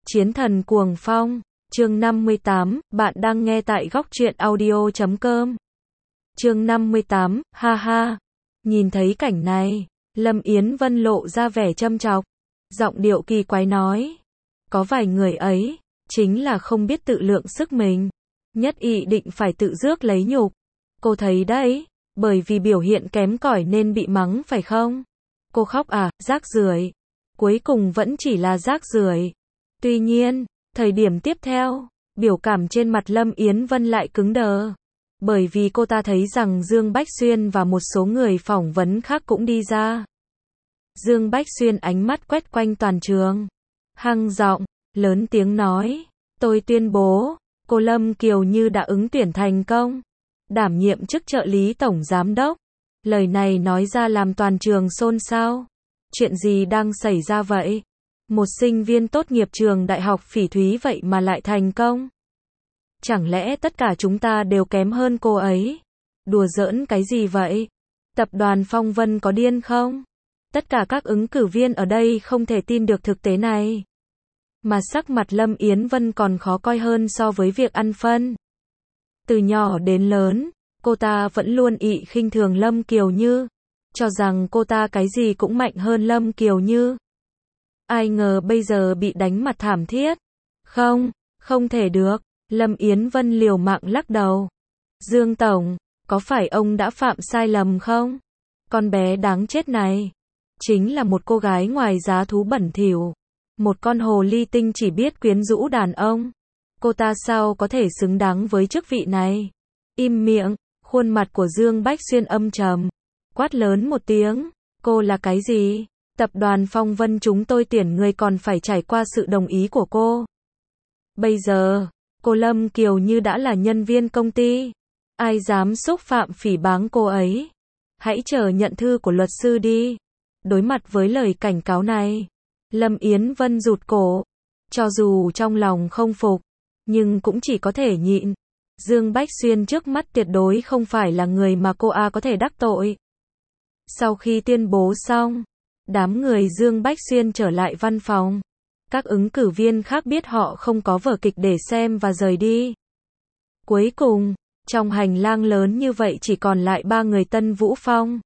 Chiến thần cuồng phong, chương 58, bạn đang nghe tại góc truyện audio.com. Chương 58, ha ha. Nhìn thấy cảnh này, Lâm Yến Vân lộ ra vẻ châm chọc, giọng điệu kỳ quái nói. Có vài người ấy, chính là không biết tự lượng sức mình, nhất ý định phải tự rước lấy nhục. Cô thấy đấy, bởi vì biểu hiện kém cỏi nên bị mắng phải không? Cô khóc à, rác rưởi. Cuối cùng vẫn chỉ là rác rưởi. Tuy nhiên, thời điểm tiếp theo, biểu cảm trên mặt Lâm Yến Vân lại cứng đờ. Bởi vì cô ta thấy rằng Dương Bách Xuyên và một số người phỏng vấn khác cũng đi ra. Dương Bách Xuyên ánh mắt quét quanh toàn trường, hăng giọng, lớn tiếng nói, tôi tuyên bố, cô Lâm Kiều Như đã ứng tuyển thành công, đảm nhiệm chức trợ lý tổng giám đốc. Lời này nói ra làm toàn trường xôn xao. Chuyện gì đang xảy ra vậy? Một sinh viên tốt nghiệp trường đại học phỉ thúy vậy mà lại thành công? Chẳng lẽ tất cả chúng ta đều kém hơn cô ấy? Đùa giỡn cái gì vậy? Tập đoàn Phong Vân có điên không? Tất cả các ứng cử viên ở đây không thể tin được thực tế này. Mà sắc mặt Lâm Yến Vân còn khó coi hơn so với việc ăn phân. Từ nhỏ đến lớn, cô ta vẫn luôn ỷ khinh thường Lâm Kiều Như, cho rằng cô ta cái gì cũng mạnh hơn Lâm Kiều Như. Ai ngờ bây giờ bị đánh mặt thảm thiết. Không thể được. Lâm Yến Vân liều mạng lắc đầu. Dương Tổng, có phải ông đã phạm sai lầm không? Con bé đáng chết này, chính là một cô gái ngoài giá thú bẩn thỉu. Một con hồ ly tinh chỉ biết quyến rũ đàn ông. Cô ta sao có thể xứng đáng với chức vị này? Im miệng, khuôn mặt của Dương Bách Xuyên âm trầm. Quát lớn một tiếng, cô là cái gì? Tập đoàn Phong Vân chúng tôi tuyển người còn phải trải qua sự đồng ý của cô. Bây giờ, cô Lâm Kiều Như đã là nhân viên công ty. Ai dám xúc phạm phỉ báng cô ấy? Hãy chờ nhận thư của luật sư đi. Đối mặt với lời cảnh cáo này, Lâm Yến Vân rụt cổ. Cho dù trong lòng không phục, nhưng cũng chỉ có thể nhịn. Dương Bách Xuyên trước mắt tuyệt đối không phải là người mà cô có thể đắc tội. Sau khi tuyên bố xong, đám người Dương Bách Xuyên trở lại văn phòng. Các ứng cử viên khác biết họ không có vở kịch để xem và rời đi. Cuối cùng, trong hành lang lớn như vậy chỉ còn lại 3 người Tân Vũ Phong.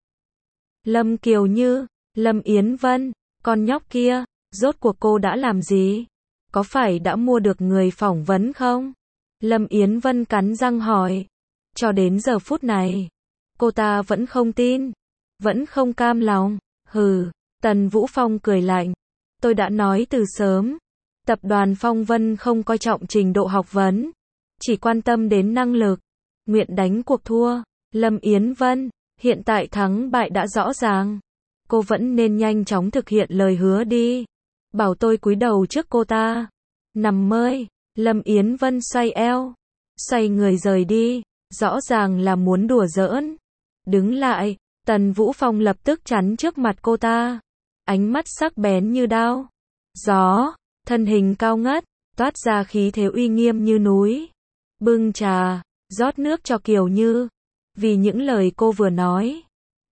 Lâm Kiều Như, Lâm Yến Vân, con nhóc kia, rốt cuộc cô đã làm gì? Có phải đã mua được người phỏng vấn không? Lâm Yến Vân cắn răng hỏi. Cho đến giờ phút này, cô ta vẫn không tin, vẫn không cam lòng. Hừ, Tần Vũ Phong cười lạnh. Tôi đã nói từ sớm, tập đoàn Phong Vân không coi trọng trình độ học vấn, chỉ quan tâm đến năng lực. Nguyện đánh cuộc thua. Lâm Yến Vân, hiện tại thắng bại đã rõ ràng. Cô vẫn nên nhanh chóng thực hiện lời hứa đi. Bảo tôi cúi đầu trước cô ta. Nằm mơ. Lâm Yến Vân xoay eo, xoay người rời đi, rõ ràng là muốn đùa giỡn. Đứng lại, Tần Vũ Phong lập tức chắn trước mặt cô ta. Ánh mắt sắc bén như đao. Gió, thân hình cao ngất, toát ra khí thế uy nghiêm như núi. Bưng trà, rót nước cho Kiều Như. Vì những lời cô vừa nói.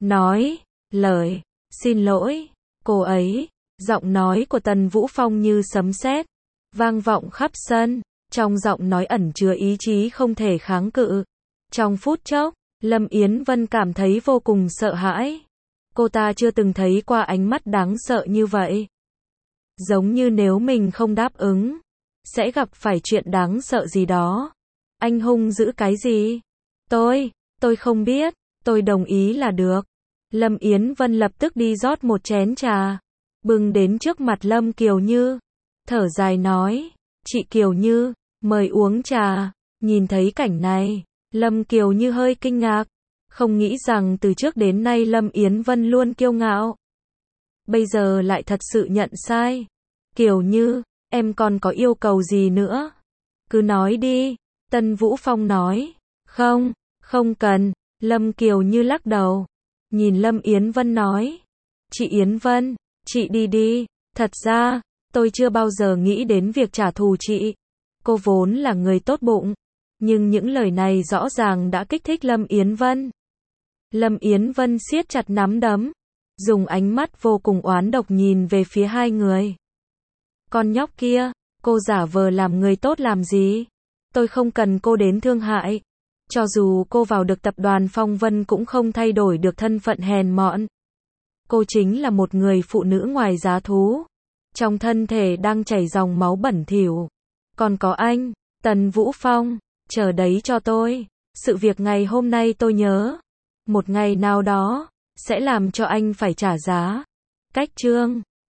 Lời, xin lỗi, cô ấy. Giọng nói của Tần Vũ Phong như sấm sét, vang vọng khắp sân. Trong giọng nói ẩn chứa ý chí không thể kháng cự. Trong phút chốc, Lâm Yến Vân cảm thấy vô cùng sợ hãi. Cô ta chưa từng thấy qua ánh mắt đáng sợ như vậy. Giống như nếu mình không đáp ứng, sẽ gặp phải chuyện đáng sợ gì đó. Anh hung dữ cái gì? Tôi không biết, tôi đồng ý là được. Lâm Yến Vân lập tức đi rót một chén trà, bưng đến trước mặt Lâm Kiều Như. Thở dài nói, chị Kiều Như, mời uống trà. Nhìn thấy cảnh này, Lâm Kiều Như hơi kinh ngạc. Không nghĩ rằng từ trước đến nay Lâm Yến Vân luôn kiêu ngạo, bây giờ lại thật sự nhận sai. Kiều Như, em còn có yêu cầu gì nữa? Cứ nói đi. Tân Vũ Phong nói. Không cần. Lâm Kiều Như lắc đầu. Nhìn Lâm Yến Vân nói. Chị Yến Vân, chị đi đi. Thật ra, tôi chưa bao giờ nghĩ đến việc trả thù chị. Cô vốn là người tốt bụng. Nhưng những lời này rõ ràng đã kích thích Lâm Yến Vân. Lâm Yến Vân siết chặt nắm đấm, dùng ánh mắt vô cùng oán độc nhìn về phía hai người. Con nhóc kia, Cô giả vờ làm người tốt làm gì? Tôi không cần cô đến thương hại. Cho dù cô vào được tập đoàn Phong Vân cũng không thay đổi được thân phận hèn mọn. Cô chính là một người phụ nữ ngoài giá thú. Trong thân thể đang chảy dòng máu bẩn thỉu. Còn có anh, Tần Vũ Phong, chờ đấy cho tôi. Sự việc ngày hôm nay tôi nhớ. Một ngày nào đó, sẽ làm cho anh phải trả giá. Cách chương